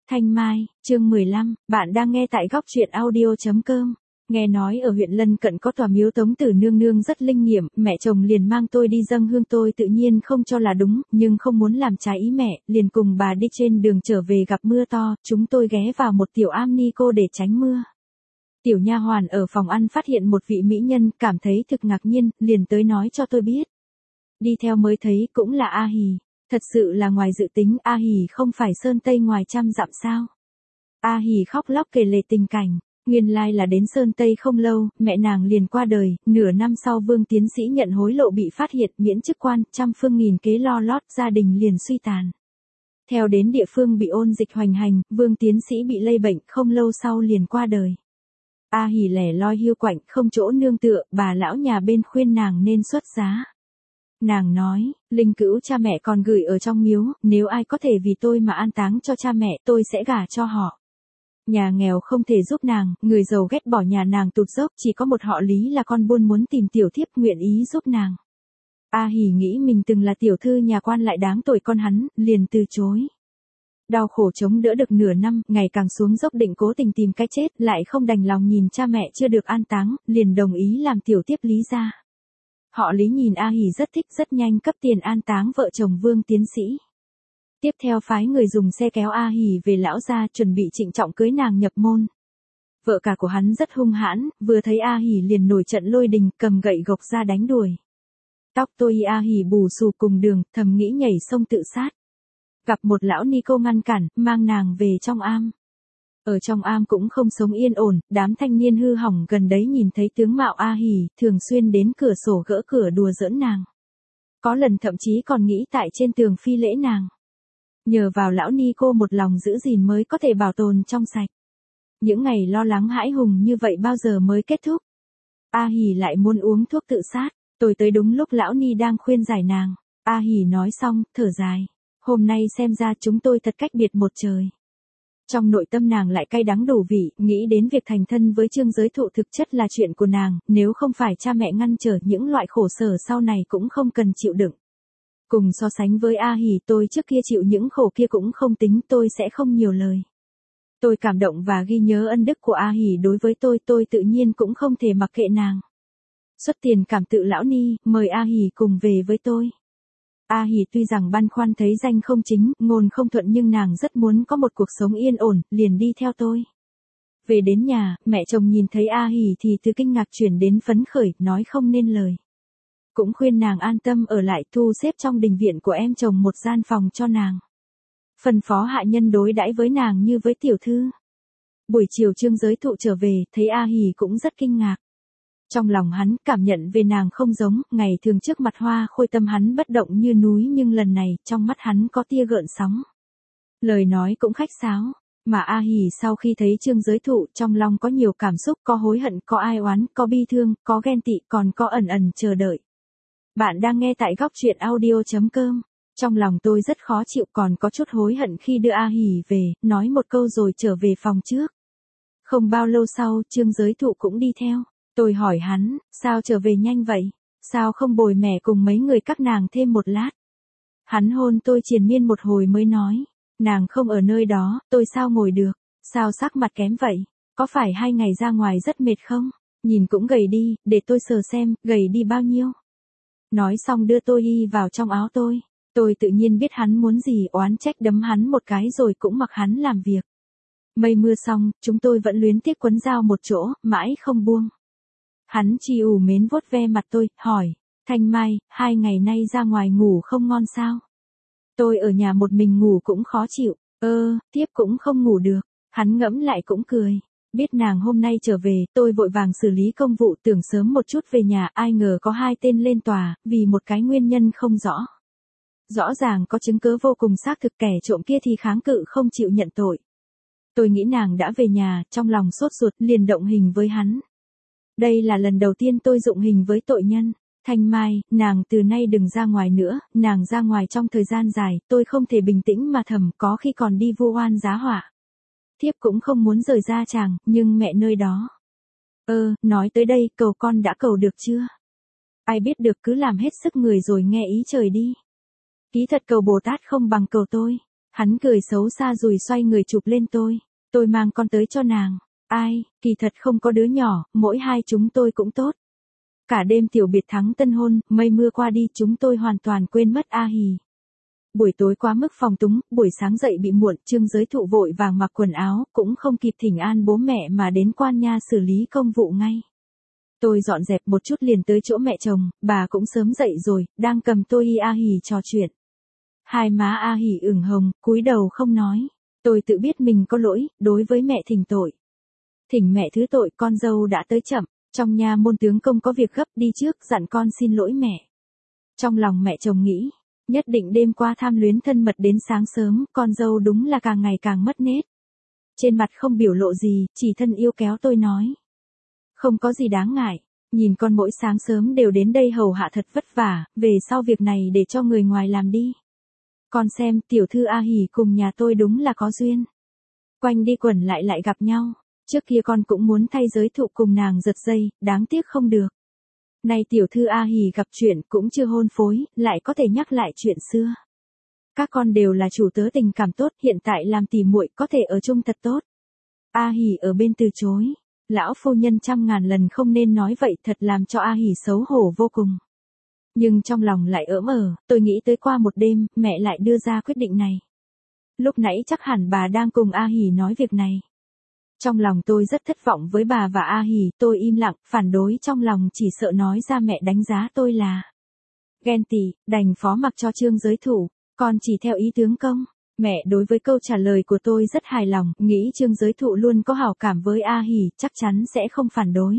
Thanh Mai, chương 15, bạn đang nghe tại góc truyện audio.com. Nghe nói ở huyện lân cận có tòa miếu Tống Tử Nương Nương rất linh nghiệm, mẹ chồng liền mang tôi đi dâng hương, tôi tự nhiên không cho là đúng, nhưng không muốn làm trái ý mẹ, liền cùng bà đi. Trên đường trở về gặp mưa to, chúng tôi ghé vào một tiểu am ni cô để tránh mưa. Tiểu nha hoàn ở phòng ăn phát hiện một vị mỹ nhân, cảm thấy thực ngạc nhiên, liền tới nói cho tôi biết. Đi theo mới thấy cũng là A Hì. Thật sự là ngoài dự tính, A Hì không phải sơn tây ngoài trăm dặm sao. A Hì khóc lóc kể lể tình cảnh, nguyên lai là đến sơn tây không lâu, mẹ nàng liền qua đời, nửa năm sau Vương tiến sĩ nhận hối lộ bị phát hiện, miễn chức quan, trăm phương nghìn kế lo lót, gia đình liền suy tàn. Theo đến địa phương bị ôn dịch hoành hành, Vương tiến sĩ bị lây bệnh, không lâu sau liền qua đời. A Hì lẻ loi hiu quạnh, không chỗ nương tựa, bà lão nhà bên khuyên nàng nên xuất giá. Nàng nói, linh cữu cha mẹ còn gửi ở trong miếu, nếu ai có thể vì tôi mà an táng cho cha mẹ, tôi sẽ gả cho họ. Nhà nghèo không thể giúp nàng, người giàu ghét bỏ nhà nàng tụt dốc, chỉ có một họ Lý là con buôn muốn tìm tiểu thiếp nguyện ý giúp nàng. A Hì nghĩ mình từng là tiểu thư nhà quan lại đáng tội con hắn, liền từ chối. Đau khổ chống đỡ được nửa năm, ngày càng xuống dốc định cố tình tìm cái chết, lại không đành lòng nhìn cha mẹ chưa được an táng, liền đồng ý làm tiểu thiếp Lý gia. Họ Lý nhìn A Hì rất thích, rất nhanh cấp tiền an táng vợ chồng Vương tiến sĩ. Tiếp theo phái người dùng xe kéo A Hì về lão gia, chuẩn bị trịnh trọng cưới nàng nhập môn. Vợ cả của hắn rất hung hãn, vừa thấy A Hì liền nổi trận lôi đình, cầm gậy gộc ra đánh đuổi. Tóc tôi A Hì bù xù cùng đường, thầm nghĩ nhảy sông tự sát. Gặp một lão ni cô ngăn cản, mang nàng về trong am. Ở trong am cũng không sống yên ổn, đám thanh niên hư hỏng gần đấy nhìn thấy tướng mạo A Hì, thường xuyên đến cửa sổ gỡ cửa đùa giỡn nàng. Có lần thậm chí còn nghĩ tại trên tường phi lễ nàng. Nhờ vào lão ni cô một lòng giữ gìn mới có thể bảo tồn trong sạch. Những ngày lo lắng hãi hùng như vậy bao giờ mới kết thúc? A Hì lại muốn uống thuốc tự sát, tôi tới đúng lúc lão ni đang khuyên giải nàng. A Hì nói xong, thở dài. Hôm nay xem ra chúng tôi thật cách biệt một trời. Trong nội tâm nàng lại cay đắng đủ vị, nghĩ đến việc thành thân với Trương Giới Thụ thực chất là chuyện của nàng, nếu không phải cha mẹ ngăn trở những loại khổ sở sau này cũng không cần chịu đựng. Cùng so sánh với A Hì, tôi trước kia chịu những khổ kia cũng không tính, tôi sẽ không nhiều lời. Tôi cảm động và ghi nhớ ân đức của A Hì đối với tôi tự nhiên cũng không thể mặc kệ nàng. Xuất tiền cảm tự lão ni, mời A Hì cùng về với tôi. A Hì tuy rằng băn khoăn thấy danh không chính, ngôn không thuận nhưng nàng rất muốn có một cuộc sống yên ổn, liền đi theo tôi. Về đến nhà, mẹ chồng nhìn thấy A Hì thì từ kinh ngạc chuyển đến phấn khởi, nói không nên lời. Cũng khuyên nàng an tâm ở lại, thu xếp trong đình viện của em chồng một gian phòng cho nàng. Phân phó hạ nhân đối đãi với nàng như với tiểu thư. Buổi chiều Trương Giới Thụ trở về, thấy A Hì cũng rất kinh ngạc. Trong lòng hắn, cảm nhận về nàng không giống, ngày thường trước mặt hoa khôi tâm hắn bất động như núi nhưng lần này, trong mắt hắn có tia gợn sóng. Lời nói cũng khách sáo, mà A Hì sau khi thấy Trương Giới Thụ trong lòng có nhiều cảm xúc, có hối hận, có ai oán, có bi thương, có ghen tị, còn có ẩn ẩn chờ đợi. Bạn đang nghe tại góc truyện audio.com. Trong lòng tôi rất khó chịu, còn có chút hối hận khi đưa A Hì về, nói một câu rồi trở về phòng trước. Không bao lâu sau, Trương Giới Thụ cũng đi theo. Tôi hỏi hắn, sao trở về nhanh vậy? Sao không bồi mẹ cùng mấy người các nàng thêm một lát? Hắn hôn tôi triền miên một hồi mới nói, nàng không ở nơi đó, tôi sao ngồi được? Sao sắc mặt kém vậy? Có phải 2 ngày ra ngoài rất mệt không? Nhìn cũng gầy đi, để tôi sờ xem, gầy đi bao nhiêu? Nói xong đưa tôi y vào trong áo tôi. Tôi tự nhiên biết hắn muốn gì, oán trách đấm hắn một cái rồi cũng mặc hắn làm việc. Mây mưa xong, chúng tôi vẫn luyến tiếc quấn dao một chỗ, mãi không buông. Hắn chi ủ mến vuốt ve mặt tôi, hỏi, Thanh Mai, 2 ngày nay ra ngoài ngủ không ngon sao? Tôi ở nhà một mình ngủ cũng khó chịu, tiếp cũng không ngủ được. Hắn ngẫm lại cũng cười. Biết nàng hôm nay trở về, tôi vội vàng xử lý công vụ, tưởng sớm một chút về nhà, ai ngờ có 2 tên lên tòa, vì một cái nguyên nhân không rõ. Rõ ràng có chứng cứ vô cùng xác thực, kẻ trộm kia thì kháng cự không chịu nhận tội. Tôi nghĩ nàng đã về nhà, trong lòng sốt ruột, liền động hình với hắn. Đây là lần đầu tiên tôi dụng hình với tội nhân. Thanh Mai, nàng từ nay đừng ra ngoài nữa, nàng ra ngoài trong thời gian dài, tôi không thể bình tĩnh mà thầm, có khi còn đi vu oan giá họa. Thiếp cũng không muốn rời ra chàng, nhưng mẹ nơi đó. Nói tới đây, cầu con đã cầu được chưa? Ai biết được, cứ làm hết sức người rồi nghe ý trời đi. Ký thật cầu Bồ Tát không bằng cầu tôi. Hắn cười xấu xa rồi xoay người chụp lên tôi mang con tới cho nàng. Ai, kỳ thật không có đứa nhỏ, mỗi hai chúng tôi cũng tốt. Cả đêm tiểu biệt thắng tân hôn, mây mưa qua đi chúng tôi hoàn toàn quên mất A Hỉ. Buổi tối quá mức phòng túng, buổi sáng dậy bị muộn, Trương Giới Thụ vội vàng mặc quần áo, cũng không kịp thỉnh an bố mẹ mà đến quan nha xử lý công vụ ngay. Tôi dọn dẹp một chút liền tới chỗ mẹ chồng, bà cũng sớm dậy rồi, đang cầm tôi A Hỉ trò chuyện. Hai má A Hỉ ửng hồng, cúi đầu không nói. Tôi tự biết mình có lỗi, đối với mẹ thỉnh tội. Thỉnh mẹ thứ tội, con dâu đã tới chậm, trong nhà môn tướng công có việc gấp đi trước, dặn con xin lỗi mẹ. Trong lòng mẹ chồng nghĩ, nhất định đêm qua tham luyến thân mật đến sáng sớm, con dâu đúng là càng ngày càng mất nết. Trên mặt không biểu lộ gì, chỉ thân yêu kéo tôi nói. Không có gì đáng ngại, nhìn con mỗi sáng sớm đều đến đây hầu hạ thật vất vả, về sau việc này để cho người ngoài làm đi. Con xem, tiểu thư A Hỉ cùng nhà tôi đúng là có duyên. Quanh đi quẩn lại gặp nhau, trước kia con cũng muốn thay Giới Thụ cùng nàng giật dây, đáng tiếc không được. Nay tiểu thư A Hỉ gặp chuyện cũng chưa hôn phối, lại có thể nhắc lại chuyện xưa. Các con đều là chủ tớ tình cảm tốt, hiện tại làm tỉ muội có thể ở chung thật tốt. A Hỉ ở bên từ chối. Lão phu nhân trăm ngàn lần không nên nói vậy, thật làm cho A Hỉ xấu hổ vô cùng. Nhưng trong lòng lại tôi nghĩ tới qua một đêm, mẹ lại đưa ra quyết định này. Lúc nãy chắc hẳn bà đang cùng A Hỉ nói việc này. Trong lòng tôi rất thất vọng với bà và A Hỉ, tôi im lặng, phản đối trong lòng chỉ sợ nói ra mẹ đánh giá tôi là ghen tị, đành phó mặc cho Trương Giới Thụ, con chỉ theo ý tướng công. Mẹ đối với câu trả lời của tôi rất hài lòng, nghĩ Trương Giới Thụ luôn có hảo cảm với A Hỉ, chắc chắn sẽ không phản đối.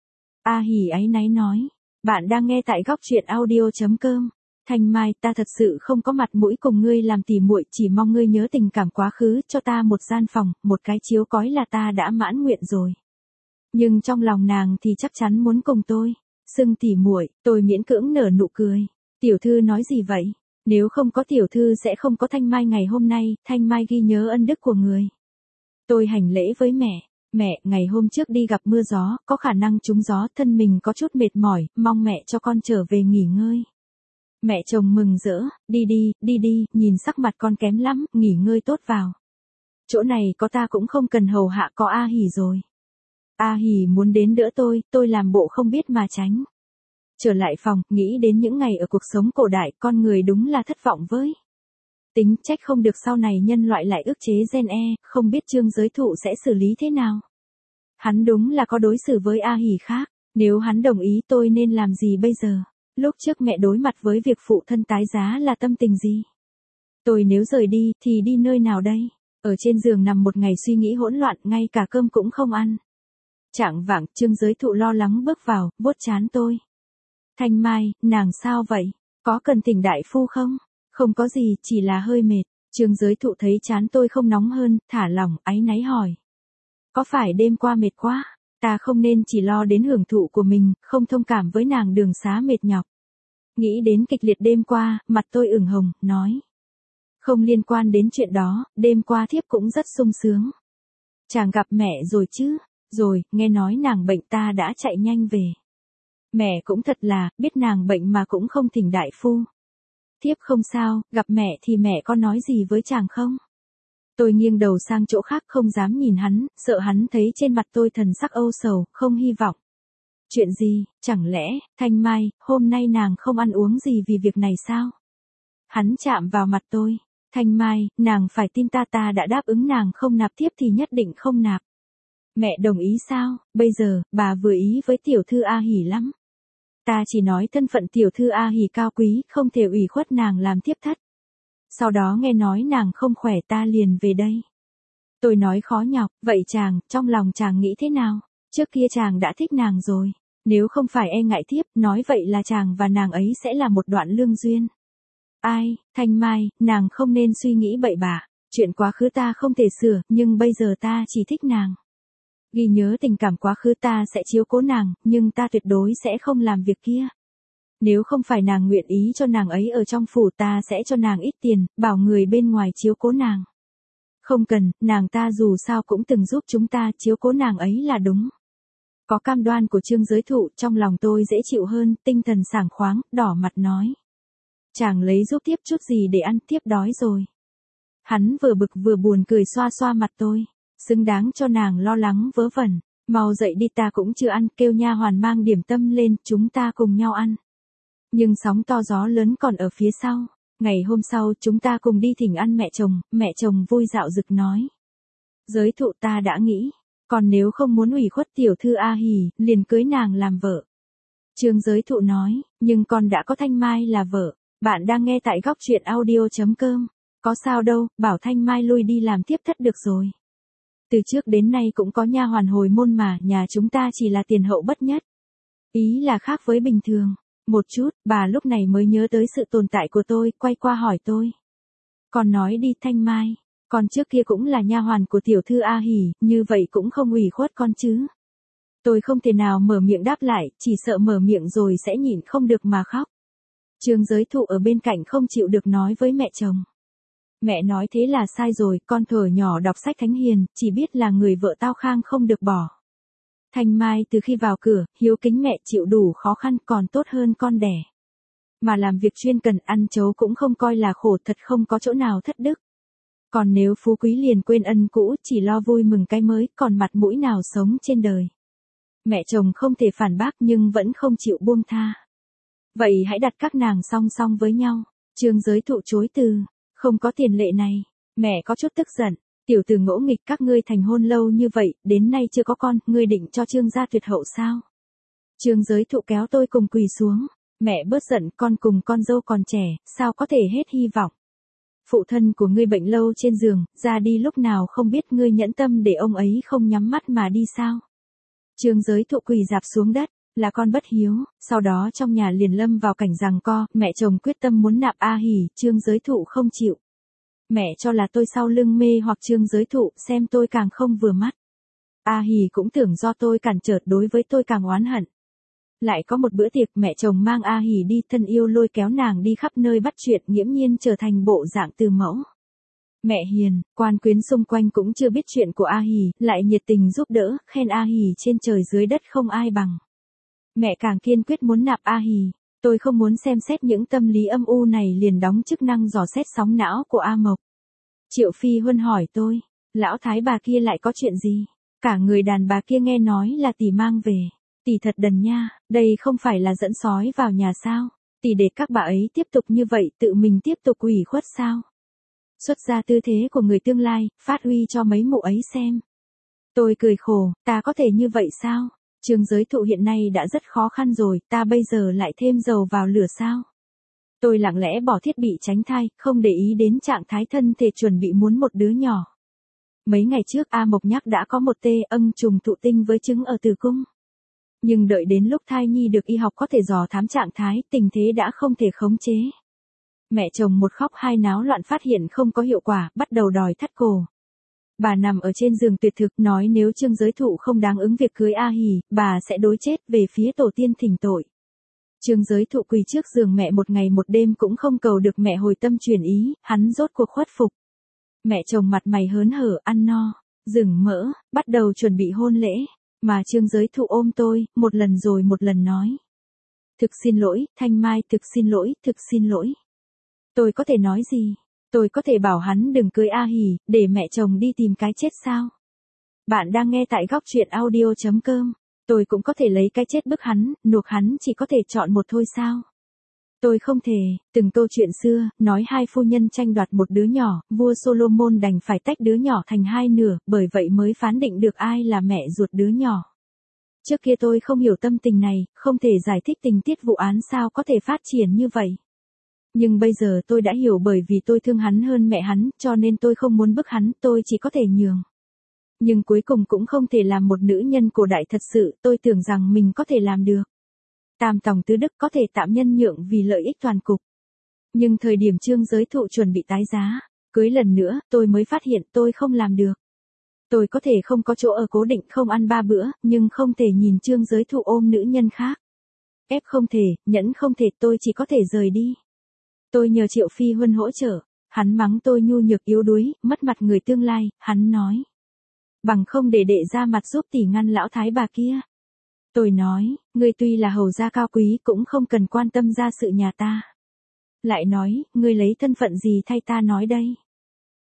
A Hỉ áy náy nói, bạn đang nghe tại góc truyện audio.com. Thanh Mai, ta thật sự không có mặt mũi cùng ngươi làm tỉ muội, chỉ mong ngươi nhớ tình cảm quá khứ, cho ta một gian phòng, một cái chiếu cói là ta đã mãn nguyện rồi. Nhưng trong lòng nàng thì chắc chắn muốn cùng tôi xưng tỉ muội, tôi miễn cưỡng nở nụ cười. Tiểu thư nói gì vậy? Nếu không có tiểu thư sẽ không có Thanh Mai ngày hôm nay, Thanh Mai ghi nhớ ân đức của người. Tôi hành lễ với mẹ. Mẹ, ngày hôm trước đi gặp mưa gió, có khả năng trúng gió, thân mình có chút mệt mỏi, mong mẹ cho con trở về nghỉ ngơi. Mẹ chồng mừng rỡ, đi đi, nhìn sắc mặt con kém lắm, nghỉ ngơi tốt vào. Chỗ này có ta cũng không cần hầu hạ, có A Hỉ rồi. A Hỉ muốn đến đỡ tôi làm bộ không biết mà tránh. Trở lại phòng, nghĩ đến những ngày ở cuộc sống cổ đại, con người đúng là thất vọng với. Tính trách không được sau này nhân loại lại ức chế gen không biết Trương Giới Thụ sẽ xử lý thế nào. Hắn đúng là có đối xử với A Hỉ khác, nếu hắn đồng ý tôi nên làm gì bây giờ? Lúc trước mẹ đối mặt với việc phụ thân tái giá là tâm tình gì? Tôi nếu rời đi, thì đi nơi nào đây? Ở trên giường nằm một ngày suy nghĩ hỗn loạn, ngay cả cơm cũng không ăn. Chạng vạng, Trương Giới Thụ lo lắng bước vào, vuốt trán tôi. Thanh Mai, nàng sao vậy? Có cần thỉnh đại phu không? Không có gì, chỉ là hơi mệt. Trương Giới Thụ thấy trán tôi không nóng hơn, thả lỏng, áy náy hỏi. Có phải đêm qua mệt quá? Ta không nên chỉ lo đến hưởng thụ của mình, không thông cảm với nàng đường xá mệt nhọc. Nghĩ đến kịch liệt đêm qua, mặt tôi ửng hồng, nói. Không liên quan đến chuyện đó, đêm qua thiếp cũng rất sung sướng. Chàng gặp mẹ rồi chứ? Rồi, nghe nói nàng bệnh ta đã chạy nhanh về. Mẹ cũng thật là, biết nàng bệnh mà cũng không thỉnh đại phu. Thiếp không sao, gặp mẹ thì mẹ có nói gì với chàng không? Tôi nghiêng đầu sang chỗ khác không dám nhìn hắn, sợ hắn thấy trên mặt tôi thần sắc âu sầu, không hy vọng. Chuyện gì, chẳng lẽ, Thanh Mai, hôm nay nàng không ăn uống gì vì việc này sao? Hắn chạm vào mặt tôi. Thanh Mai, nàng phải tin ta đã đáp ứng nàng không nạp thiếp thì nhất định không nạp. Mẹ đồng ý sao? Bây giờ, bà vừa ý với tiểu thư A Hỉ lắm. Ta chỉ nói thân phận tiểu thư A Hỉ cao quý, không thể ủy khuất nàng làm thiếp thất. Sau đó nghe nói nàng không khỏe ta liền về đây. Tôi nói khó nhọc, vậy chàng, trong lòng chàng nghĩ thế nào? Trước kia chàng đã thích nàng rồi. Nếu không phải e ngại thiếp, nói vậy là chàng và nàng ấy sẽ là một đoạn lương duyên. Ai, Thanh Mai, nàng không nên suy nghĩ bậy bạ. Chuyện quá khứ ta không thể sửa, nhưng bây giờ ta chỉ thích nàng. Ghi nhớ tình cảm quá khứ ta sẽ chiếu cố nàng, nhưng ta tuyệt đối sẽ không làm việc kia. Nếu không phải nàng nguyện ý cho nàng ấy ở trong phủ ta sẽ cho nàng ít tiền, bảo người bên ngoài chiếu cố nàng. Không cần, nàng ta dù sao cũng từng giúp chúng ta, chiếu cố nàng ấy là đúng. Có cam đoan của Trương Giới Thụ, trong lòng tôi dễ chịu hơn, tinh thần sảng khoáng, đỏ mặt nói. Chàng lấy giúp tiếp chút gì để ăn, tiếp đói rồi. Hắn vừa bực vừa buồn cười xoa xoa mặt tôi. Xứng đáng cho nàng lo lắng vớ vẩn. Mau dậy đi, ta cũng chưa ăn, kêu nha hoàn mang điểm tâm lên, chúng ta cùng nhau ăn. Nhưng sóng to gió lớn còn ở phía sau. Ngày hôm sau chúng ta cùng đi thỉnh ăn mẹ chồng vui dạo dực nói. Giới thụ ta đã nghĩ, còn nếu không muốn ủy khuất tiểu thư A Hỉ, liền cưới nàng làm vợ. Trương Giới Thụ nói, nhưng con đã có Thanh Mai là vợ. Bạn đang nghe tại góc truyện audio.com. Có sao đâu, bảo Thanh Mai lui đi làm tiếp thất được rồi. Từ trước đến nay cũng có nha hoàn hồi môn mà, nhà chúng ta chỉ là tiền hậu bất nhất. Ý là khác với bình thường. Một chút, bà lúc này mới nhớ tới sự tồn tại của tôi, quay qua hỏi tôi. Con nói đi Thanh Mai, con trước kia cũng là nha hoàn của tiểu thư A Hỉ, như vậy cũng không ủy khuất con chứ. Tôi không thể nào mở miệng đáp lại, chỉ sợ mở miệng rồi sẽ nhịn không được mà khóc. Trương Giới Thụ ở bên cạnh không chịu được nói với mẹ chồng. Mẹ nói thế là sai rồi, con thuở nhỏ đọc sách thánh hiền, chỉ biết là người vợ tao khang không được bỏ. Thanh Mai từ khi vào cửa, hiếu kính mẹ chịu đủ khó khăn còn tốt hơn con đẻ. Mà làm việc chuyên cần ăn chấu cũng không coi là khổ, thật không có chỗ nào thất đức. Còn nếu phú quý liền quên ân cũ, chỉ lo vui mừng cái mới, còn mặt mũi nào sống trên đời. Mẹ chồng không thể phản bác nhưng vẫn không chịu buông tha. Vậy hãy đặt các nàng song song với nhau. Trương Giới Thụ chối từ, không có tiền lệ này. Mẹ có chút tức giận, tiểu tử ngỗ nghịch, các ngươi thành hôn lâu như vậy, đến nay chưa có con, ngươi định cho Trương gia tuyệt hậu sao? Trương Giới Thụ kéo tôi cùng quỳ xuống. Mẹ bớt giận, con cùng con dâu còn trẻ, sao có thể hết hy vọng. Phụ thân của ngươi bệnh lâu trên giường, ra đi lúc nào không biết, ngươi nhẫn tâm để ông ấy không nhắm mắt mà đi sao? Trương Giới Thụ quỳ rạp xuống đất, là con bất hiếu. Sau đó trong nhà liền lâm vào cảnh giằng co, mẹ chồng quyết tâm muốn nạp A Hỉ, Trương Giới Thụ không chịu. Mẹ cho là tôi sau lưng mê hoặc Trương Giới Thụ, xem tôi càng không vừa mắt. A Hỉ cũng tưởng do tôi cản trở, đối với tôi càng oán hận. Lại có một bữa tiệc, mẹ chồng mang A Hỉ đi, thân yêu lôi kéo nàng đi khắp nơi bắt chuyện, nghiễm nhiên trở thành bộ dạng từ mẫu. Mẹ hiền, quan quyến xung quanh cũng chưa biết chuyện của A Hỉ, lại nhiệt tình giúp đỡ, khen A Hỉ trên trời dưới đất không ai bằng. Mẹ càng kiên quyết muốn nạp A Hỉ. Tôi không muốn xem xét những tâm lý âm u này, liền đóng chức năng dò xét sóng não của A Mộc. Triệu Phi Huân hỏi tôi, lão thái bà kia lại có chuyện gì? Cả người đàn bà kia nghe nói là tỷ mang về. Tỷ thật đần nha, đây không phải là dẫn sói vào nhà sao? Tỷ để các bà ấy tiếp tục như vậy, tự mình tiếp tục ủy khuất sao? Xuất ra tư thế của người tương lai, phát huy cho mấy mụ ấy xem. Tôi cười khổ, ta có thể như vậy sao? Trương Giới Thụ hiện nay đã rất khó khăn rồi, ta bây giờ lại thêm dầu vào lửa sao? Tôi lặng lẽ bỏ thiết bị tránh thai, không để ý đến trạng thái thân thể chuẩn bị muốn một đứa nhỏ. Mấy ngày trước A Mộc nhắc đã có một âng trùng thụ tinh với trứng ở tử cung. Nhưng đợi đến lúc thai nhi được y học có thể dò thám trạng thái, tình thế đã không thể khống chế. Mẹ chồng một khóc hai náo loạn, phát hiện không có hiệu quả, bắt đầu đòi thắt cổ. Bà nằm ở trên giường tuyệt thực, nói nếu Trương Giới Thụ không đáng ứng việc cưới A Hỉ, bà sẽ đối chết, về phía tổ tiên thỉnh tội. Trương Giới Thụ quỳ trước giường mẹ một ngày một đêm cũng không cầu được mẹ hồi tâm chuyển ý, hắn rốt cuộc khuất phục. Mẹ chồng mặt mày hớn hở, ăn no, rừng mỡ, bắt đầu chuẩn bị hôn lễ, mà Trương Giới Thụ ôm tôi, một lần rồi một lần nói. Thực xin lỗi, Thanh Mai, thực xin lỗi, thực xin lỗi. Tôi có thể nói gì? Tôi có thể bảo hắn đừng cưới A Hỉ, để mẹ chồng đi tìm cái chết sao? Bạn đang nghe tại góc truyện audio.com. Tôi cũng có thể lấy cái chết bức hắn, nuộc hắn, chỉ có thể chọn một thôi sao? Tôi không thể. Từng câu chuyện xưa, nói hai phu nhân tranh đoạt một đứa nhỏ, vua Solomon đành phải tách đứa nhỏ thành hai nửa, bởi vậy mới phán định được ai là mẹ ruột đứa nhỏ. Trước kia tôi không hiểu tâm tình này, không thể giải thích tình tiết vụ án sao có thể phát triển như vậy. Nhưng bây giờ tôi đã hiểu, bởi vì tôi thương hắn hơn mẹ hắn, cho nên tôi không muốn bức hắn, tôi chỉ có thể nhường. Nhưng cuối cùng cũng không thể làm một nữ nhân cổ đại thật sự, tôi tưởng rằng mình có thể làm được. Tam tòng tứ đức có thể tạm nhân nhượng vì lợi ích toàn cục. Nhưng thời điểm Trương Giới Thụ chuẩn bị tái giá, cưới lần nữa, tôi mới phát hiện tôi không làm được. Tôi có thể không có chỗ ở cố định, không ăn 3 bữa, nhưng không thể nhìn Trương Giới Thụ ôm nữ nhân khác. Ép không thể, nhẫn không thể, tôi chỉ có thể rời đi. Tôi nhờ Triệu Phi Huân hỗ trợ, hắn mắng tôi nhu nhược yếu đuối, mất mặt người tương lai, hắn nói. Bằng không để đệ ra mặt giúp tỷ ngăn lão thái bà kia. Tôi nói, ngươi tuy là hầu gia cao quý cũng không cần quan tâm gia sự nhà ta. Lại nói, ngươi lấy thân phận gì thay ta nói đây?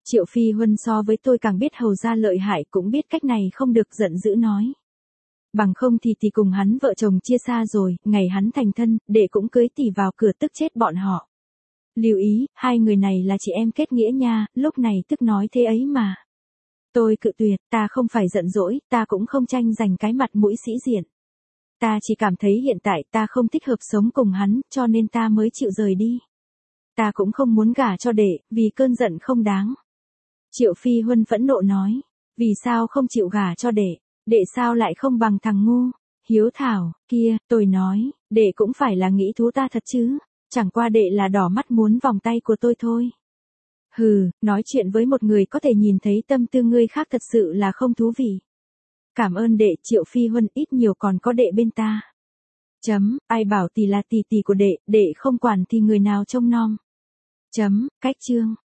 Triệu Phi Huân so với tôi càng biết Hầu gia lợi hại, cũng biết cách này không được, giận dữ nói. Bằng không thì tỷ cùng hắn vợ chồng chia xa rồi, ngày hắn thành thân, đệ cũng cưới tỷ vào cửa, tức chết bọn họ. Lưu ý, hai người này là chị em kết nghĩa nha, lúc này tức nói thế ấy mà. Tôi cự tuyệt, ta không phải giận dỗi, ta cũng không tranh giành cái mặt mũi sĩ diện. Ta chỉ cảm thấy hiện tại ta không thích hợp sống cùng hắn, cho nên ta mới chịu rời đi. Ta cũng không muốn gả cho đệ, vì cơn giận không đáng. Triệu Phi Huân phẫn nộ nói, vì sao không chịu gả cho đệ, đệ sao lại không bằng thằng ngu, hiếu thảo, kia, tôi nói, đệ cũng phải là nghĩ thú ta thật chứ, chẳng qua đệ là đỏ mắt muốn vòng tay của tôi thôi. Hừ, nói chuyện với một người có thể nhìn thấy tâm tư người khác thật sự là không thú vị. Cảm ơn đệ, Triệu Phi Huân, ít nhiều còn có đệ bên ta. Ai bảo tỷ là tỷ tỷ của đệ không quản thì người nào trông nom. Cách chương.